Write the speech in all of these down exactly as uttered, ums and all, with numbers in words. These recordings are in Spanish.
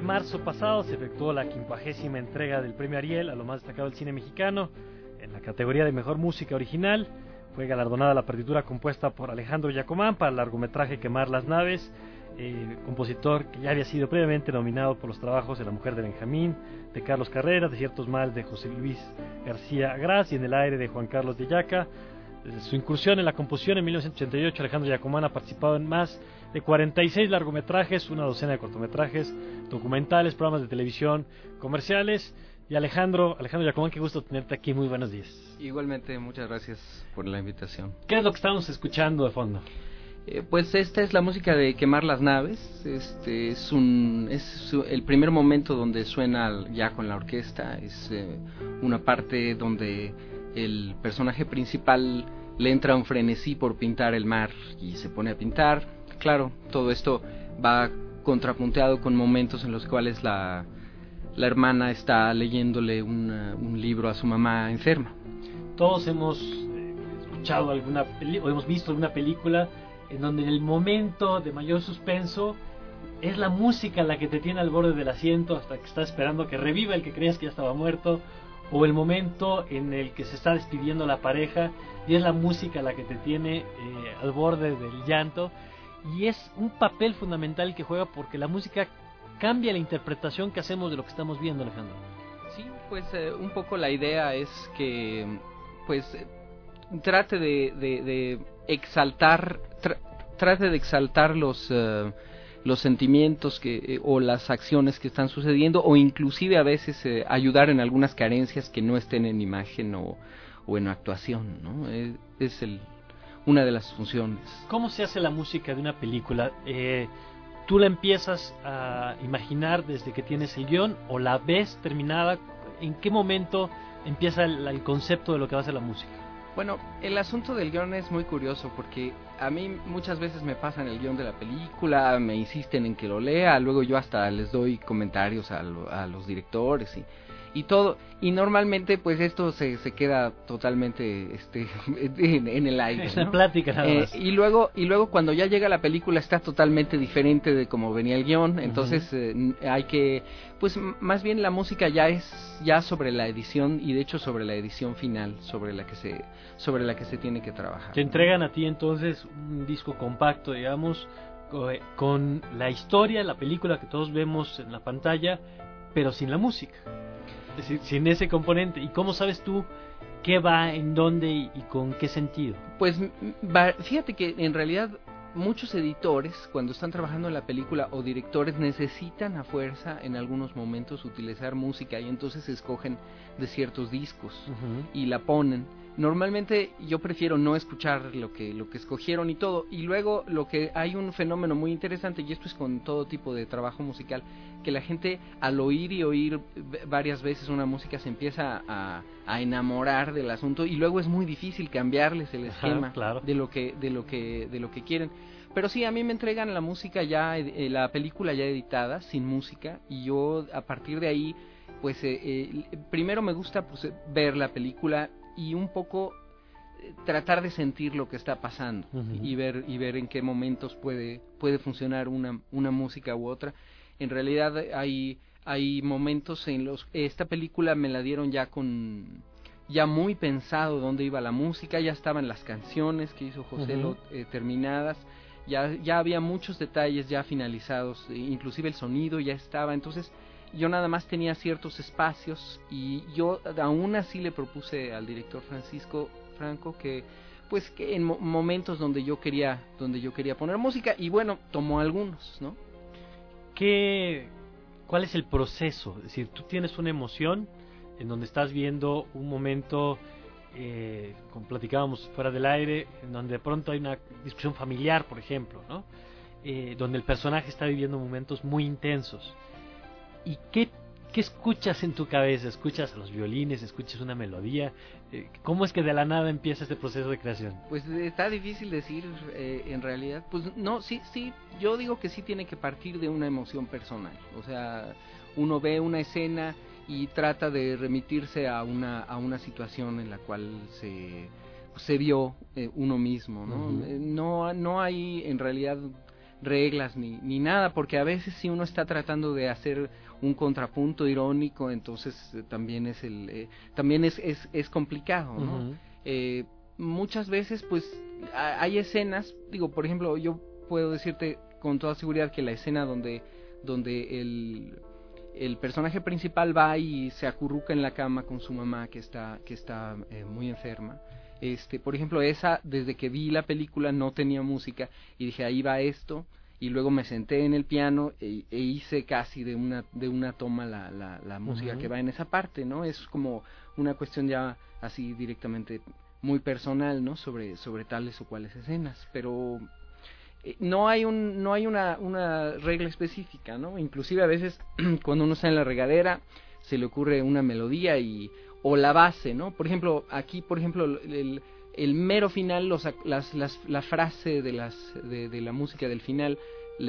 marzo pasado se efectuó la quincuagésima entrega del Premio Ariel a lo más destacado del cine mexicano en la categoría de Mejor Música Original. Fue galardonada la partitura compuesta por Alejandro Giacomán para el largometraje Quemar las naves, eh, compositor que ya había sido previamente nominado por los trabajos de La mujer de Benjamín, de Carlos Carrera, de Ciertos Mal de José Luis García Gras y En el aire de Juan Carlos de Yaca. Desde su incursión en la composición en mil novecientos ochenta y ocho, Alejandro Giacomán ha participado en más de cuarenta y seis largometrajes, una docena de cortometrajes, documentales, programas de televisión, comerciales. Y Alejandro, Alejandro Giacomán, qué gusto tenerte aquí, muy buenos días. Igualmente, muchas gracias por la invitación. ¿Qué es lo que estamos escuchando de fondo? Eh, pues esta es la música de Quemar las naves. Este es un es su, el primer momento donde suena ya con la orquesta. Es eh, una parte donde el personaje principal le entra un frenesí por pintar el mar y se pone a pintar. Claro, todo esto va contrapunteado con momentos en los cuales la, la hermana está leyéndole una, un libro a su mamá enferma. Todos hemos eh, escuchado alguna peli- o hemos visto alguna película en donde en el momento de mayor suspenso es la música la que te tiene al borde del asiento hasta que estás esperando que reviva el que creías que ya estaba muerto, o el momento en el que se está despidiendo la pareja y es la música la que te tiene eh, al borde del llanto, y es un papel fundamental que juega porque la música cambia la interpretación que hacemos de lo que estamos viendo, Alejandro. Sí, pues eh, un poco la idea es que pues trate de, de, de exaltar tra, trate de exaltar los uh, los sentimientos que eh, o las acciones que están sucediendo, o inclusive a veces eh, ayudar en algunas carencias que no estén en imagen o, o en actuación, ¿no? Es, es el, una de las funciones. ¿Cómo se hace la música de una película? Eh, ¿Tú la empiezas a imaginar desde que tienes el guión o la ves terminada? ¿En qué momento empieza el, el concepto de lo que va a ser la música? Bueno, el asunto del guión es muy curioso porque a mí muchas veces me pasan el guión de la película, me insisten en que lo lea, luego yo hasta les doy comentarios a, lo, a los directores y, y todo, y normalmente pues esto se, se queda totalmente este en, en el aire, es ¿no? una plática nada más. Eh, y luego y luego cuando ya llega la película está totalmente diferente de como venía el guión, entonces uh-huh. eh, hay que pues más bien la música ya es ya sobre la edición, y de hecho sobre la edición final sobre la que se sobre la que se tiene que trabajar. Te entregan a ti entonces un disco compacto, digamos, con la historia, la película que todos vemos en la pantalla, pero sin la música, es decir, sin ese componente. ¿Y cómo sabes tú qué va, en dónde y, y con qué sentido? Pues va, fíjate que en realidad muchos editores, cuando están trabajando en la película, o directores, necesitan a fuerza en algunos momentos utilizar música, y entonces escogen de ciertos discos uh-huh. y la ponen. Normalmente yo prefiero no escuchar lo que lo que escogieron y todo, y luego lo que hay un fenómeno muy interesante, y esto es con todo tipo de trabajo musical, que la gente al oír y oír varias veces una música se empieza a, a enamorar del asunto, y luego es muy difícil cambiarles el esquema. Ajá, claro. de lo que de lo que de lo que quieren. Pero sí, a mí me entregan la música ya, eh, la película ya editada, sin música, y yo a partir de ahí, pues eh, eh, primero me gusta pues, ver la película y un poco eh, tratar de sentir lo que está pasando uh-huh. y ver y ver en qué momentos puede puede funcionar una una música u otra. En realidad hay hay momentos en los esta película me la dieron ya con ya muy pensado dónde iba la música, ya estaban las canciones que hizo José uh-huh. eh, terminadas. Ya, ya había muchos detalles ya finalizados, inclusive el sonido ya estaba, entonces yo nada más tenía ciertos espacios, y yo aún así le propuse al director Francisco Franco que pues que en mo- momentos donde yo quería donde yo quería poner música, y bueno, tomó algunos, ¿no? ¿Qué, cuál es el proceso? Es decir, tú tienes una emoción en donde estás viendo un momento, eh, como platicábamos fuera del aire, en donde de pronto hay una discusión familiar, por ejemplo, ¿no? Eh, donde el personaje está viviendo momentos muy intensos. ¿Y qué, qué escuchas en tu cabeza? ¿Escuchas los violines? ¿Escuchas una melodía? Eh, ¿Cómo es que de la nada empieza este proceso de creación? Pues está difícil decir, eh, en realidad, pues no, sí, sí, yo digo que sí tiene que partir de una emoción personal, o sea, uno ve una escena y trata de remitirse a una a una situación en la cual se se vio eh, uno mismo, ¿no? Uh-huh. No no hay en realidad reglas ni, ni nada, porque a veces si uno está tratando de hacer un contrapunto irónico, entonces eh, también es el eh, también es, es, es complicado, ¿no? Uh-huh. Eh, muchas veces pues a, hay escenas, digo, por ejemplo, yo puedo decirte con toda seguridad que la escena donde donde el el personaje principal va y se acurruca en la cama con su mamá que está que está eh, muy enferma. Este, por ejemplo, esa, desde que vi la película no tenía música y dije, ahí va esto, y luego me senté en el piano e, e hice casi de una de una toma la, la, la música uh-huh. que va en esa parte, ¿no? Es como una cuestión ya así directamente muy personal, ¿no? Sobre sobre tales o cuales escenas, pero eh, no hay un no hay una una regla específica, ¿no? Inclusive a veces cuando uno está en la regadera se le ocurre una melodía y o la base, ¿no? Por ejemplo, aquí, por ejemplo, el, el mero final, los, las, las, la frase de, las, de, de la música del final,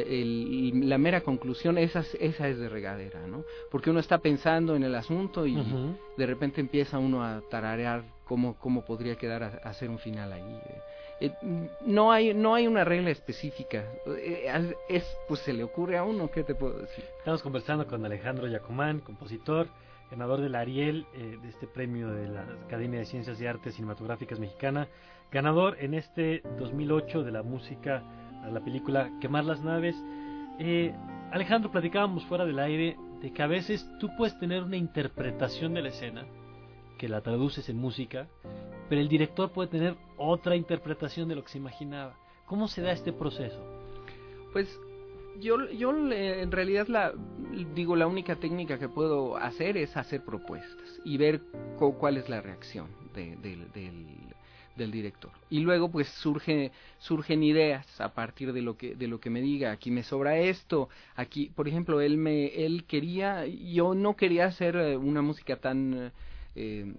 el, la mera conclusión, esa, esa es de regadera, ¿no? Porque uno está pensando en el asunto y uh-huh. de repente empieza uno a tararear cómo, cómo podría quedar a, a hacer un final ahí. Eh, no hay no hay una regla específica, eh, es pues se le ocurre a uno, ¿qué te puedo decir? Estamos conversando con Alejandro Giacomán, compositor, ganador del Ariel, eh, de este premio de la Academia de Ciencias y Artes Cinematográficas Mexicana, ganador en este dos mil ocho de la música a la película Quemar las naves. Eh, Alejandro, platicábamos fuera del aire de que a veces tú puedes tener una interpretación de la escena, que la traduces en música, pero el director puede tener otra interpretación de lo que se imaginaba. ¿Cómo se da este proceso? Pues Yo, yo en realidad la digo la única técnica que puedo hacer es hacer propuestas y ver cu- cuál es la reacción de, de, del, del director, y luego pues surge surgen ideas a partir de lo que de lo que me diga. Aquí me sobra esto, aquí por ejemplo él me él quería yo no quería hacer una música tan eh,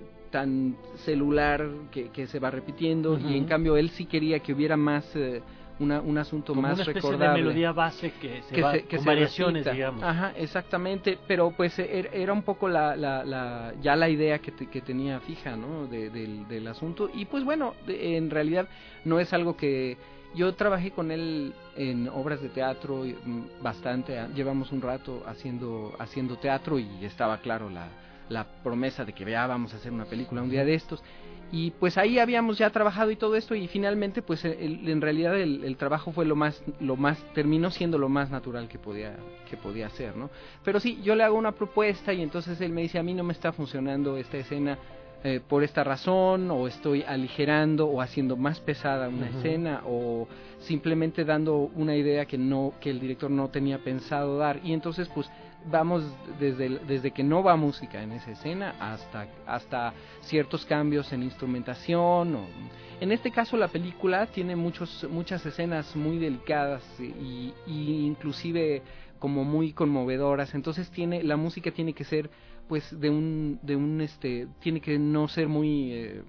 tan celular que, que se va repitiendo, uh-huh. y en cambio él sí quería que hubiera más eh, Una, un asunto como más una especie recordable, de melodía base que se que va se, que con se variaciones, repita. digamos. Ajá, exactamente, pero pues er, era un poco la, la, la ya la idea que, te, que tenía fija, ¿no? De, del, del asunto, y pues bueno, de, en realidad no es algo que yo trabajé con él en obras de teatro bastante, llevamos un rato haciendo haciendo teatro y estaba claro la la promesa de que ya vamos a hacer una película un día de estos. Y pues ahí habíamos ya trabajado y todo esto, y finalmente pues el, en realidad el, el trabajo fue lo más lo más terminó siendo lo más natural que podía que podía hacer, ¿no? Pero sí, yo le hago una propuesta y entonces él me dice, a mí no me está funcionando esta escena eh, por esta razón, o estoy aligerando o haciendo más pesada una uh-huh. escena, o simplemente dando una idea que no que el director no tenía pensado dar, y entonces pues vamos desde desde que no va música en esa escena hasta hasta ciertos cambios en instrumentación, o en este caso la película tiene muchos muchas escenas muy delicadas y, y inclusive como muy conmovedoras, entonces tiene la música tiene que ser pues de un de un este tiene que no ser muy eh,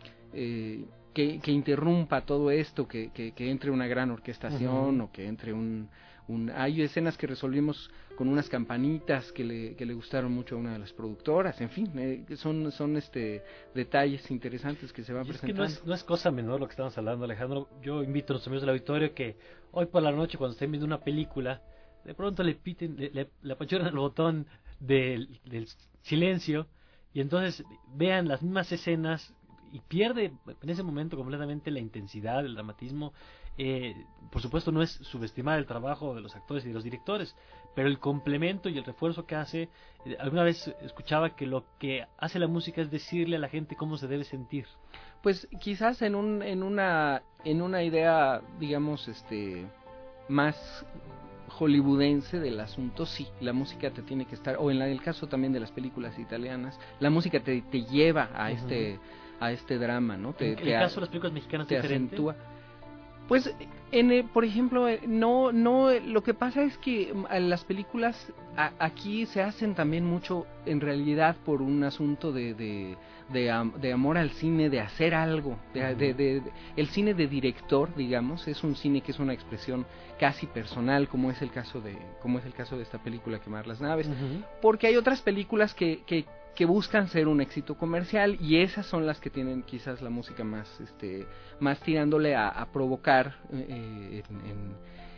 eh, que, que interrumpa todo esto, que, que, que entre una gran orquestación uh-huh. o que entre un Un, hay escenas que resolvimos con unas campanitas que le, que le gustaron mucho a una de las productoras, en fin, eh, son son este detalles interesantes que se van y presentando. Es que no es, no es cosa menor lo que estamos hablando, Alejandro. Yo invito a los amigos del auditorio que hoy por la noche, cuando estén viendo una película, de pronto le piten, le, le, le apachuran el botón del, del silencio, y entonces vean las mismas escenas, y pierde en ese momento completamente la intensidad, el dramatismo. Eh, por supuesto no es subestimar el trabajo de los actores y de los directores, pero el complemento y el refuerzo que hace, eh, alguna vez escuchaba que lo que hace la música es decirle a la gente cómo se debe sentir. Pues quizás en un en una en una idea, digamos, este más hollywoodense del asunto, sí, la música te tiene que estar, o en la, el caso también de las películas italianas, la música te, te lleva a uh-huh. este a este drama, ¿no? Te, en te el caso de las películas mexicanas te diferente. acentúa. Pues, en, eh, por ejemplo, eh, no, no, eh, lo que pasa es que eh, las películas a, aquí se hacen también mucho, en realidad, por un asunto de, de, de, am, de amor al cine, de hacer algo, de, uh-huh. de, de, de, el cine de director, digamos, es un cine que es una expresión casi personal, como es el caso de, como es el caso de esta película Quemar las naves, uh-huh. porque hay otras películas que, que que buscan ser un éxito comercial, y esas son las que tienen quizás la música más este más tirándole a, a provocar eh, en, en,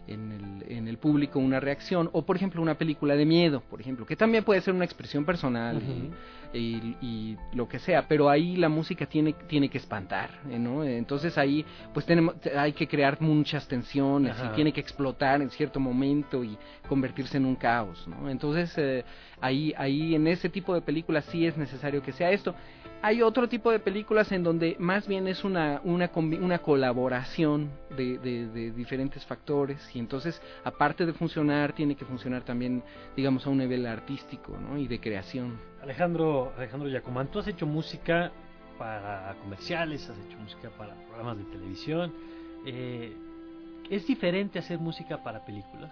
en el, en el público una reacción, o por ejemplo una película de miedo, por ejemplo, que también puede ser una expresión personal, uh-huh. y, y, y lo que sea, pero ahí la música tiene, tiene que espantar, ¿no? Entonces ahí pues tenemos, hay que crear muchas tensiones, uh-huh. y tiene que explotar en cierto momento y convertirse en un caos, ¿no? Entonces eh, ahí, ahí en ese tipo de películas sí es necesario que sea esto. Hay otro tipo de películas en donde más bien es una una, una colaboración de, de, de diferentes factores, y entonces aparte de funcionar tiene que funcionar también, digamos, a un nivel artístico, ¿no? Y de creación. Alejandro Alejandro Giacomán, tú has hecho música para comerciales, has hecho música para programas de televisión. Eh, ¿Es diferente hacer música para películas?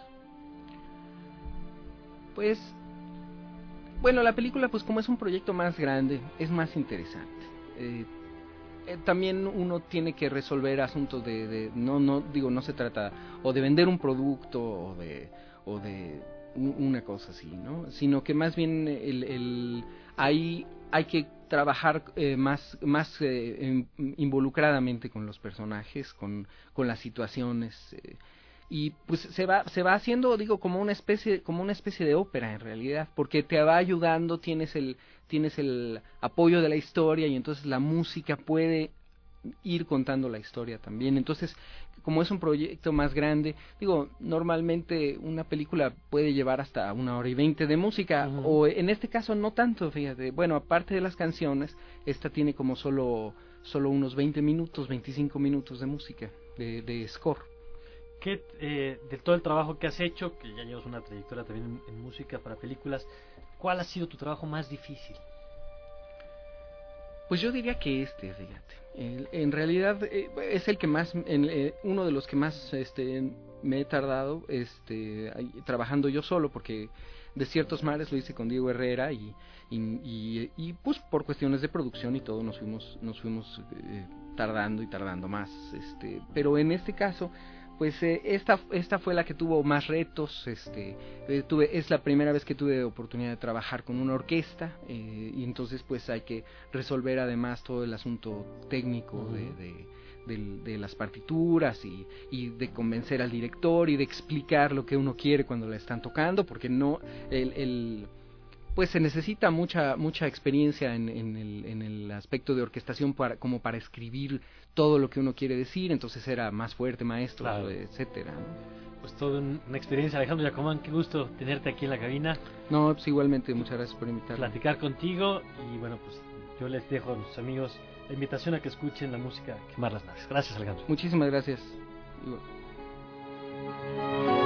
Pues bueno, la película, pues como es un proyecto más grande, es más interesante. Eh, eh, también uno tiene que resolver asuntos de, de, no, no, digo, no se trata o de vender un producto o de, o de un, una cosa así, ¿no? Sino que más bien el, el, hay, hay que trabajar eh, más, más eh, involucradamente con los personajes, con, con las situaciones. Eh, y pues se va se va haciendo, digo, como una especie como una especie de ópera en realidad, porque te va ayudando, tienes el tienes el apoyo de la historia, y entonces la música puede ir contando la historia también. Entonces, como es un proyecto más grande, digo, normalmente una película puede llevar hasta una hora y veinte de música, uh-huh. o en este caso no tanto, fíjate. Bueno, aparte de las canciones, esta tiene como solo solo unos veinte minutos, veinticinco minutos de música, de, de score. ¿Qué, eh, de todo el trabajo que has hecho, que ya llevas una trayectoria también en, en música para películas, cuál ha sido tu trabajo más difícil? Pues yo diría que este, fíjate, el, en realidad eh, es el que más, en, eh, uno de los que más este, me he tardado este, ahí, trabajando yo solo, porque Desiertos Mares lo hice con Diego Herrera, y, y, y, y pues por cuestiones de producción y todo nos fuimos, nos fuimos eh, tardando y tardando más, este, pero en este caso pues eh, esta esta fue la que tuvo más retos. Este eh, tuve es la primera vez que tuve oportunidad de trabajar con una orquesta, eh, y entonces pues hay que resolver además todo el asunto técnico, uh-huh. de, de, de, de las partituras, y, y de convencer al director y de explicar lo que uno quiere cuando la están tocando, porque no el, el pues se necesita mucha mucha experiencia en, en, el, en el aspecto de orquestación para, como para escribir todo lo que uno quiere decir. Entonces era más fuerte, maestro, claro. etcétera, ¿no? Pues toda una experiencia, Alejandro Giacomán, qué gusto tenerte aquí en la cabina. No, pues igualmente, muchas gracias por invitarme. Platicar contigo, y bueno, pues yo les dejo a nuestros amigos la invitación a que escuchen la música Quemar las Naves. Gracias, Alejandro. Muchísimas gracias. Igual.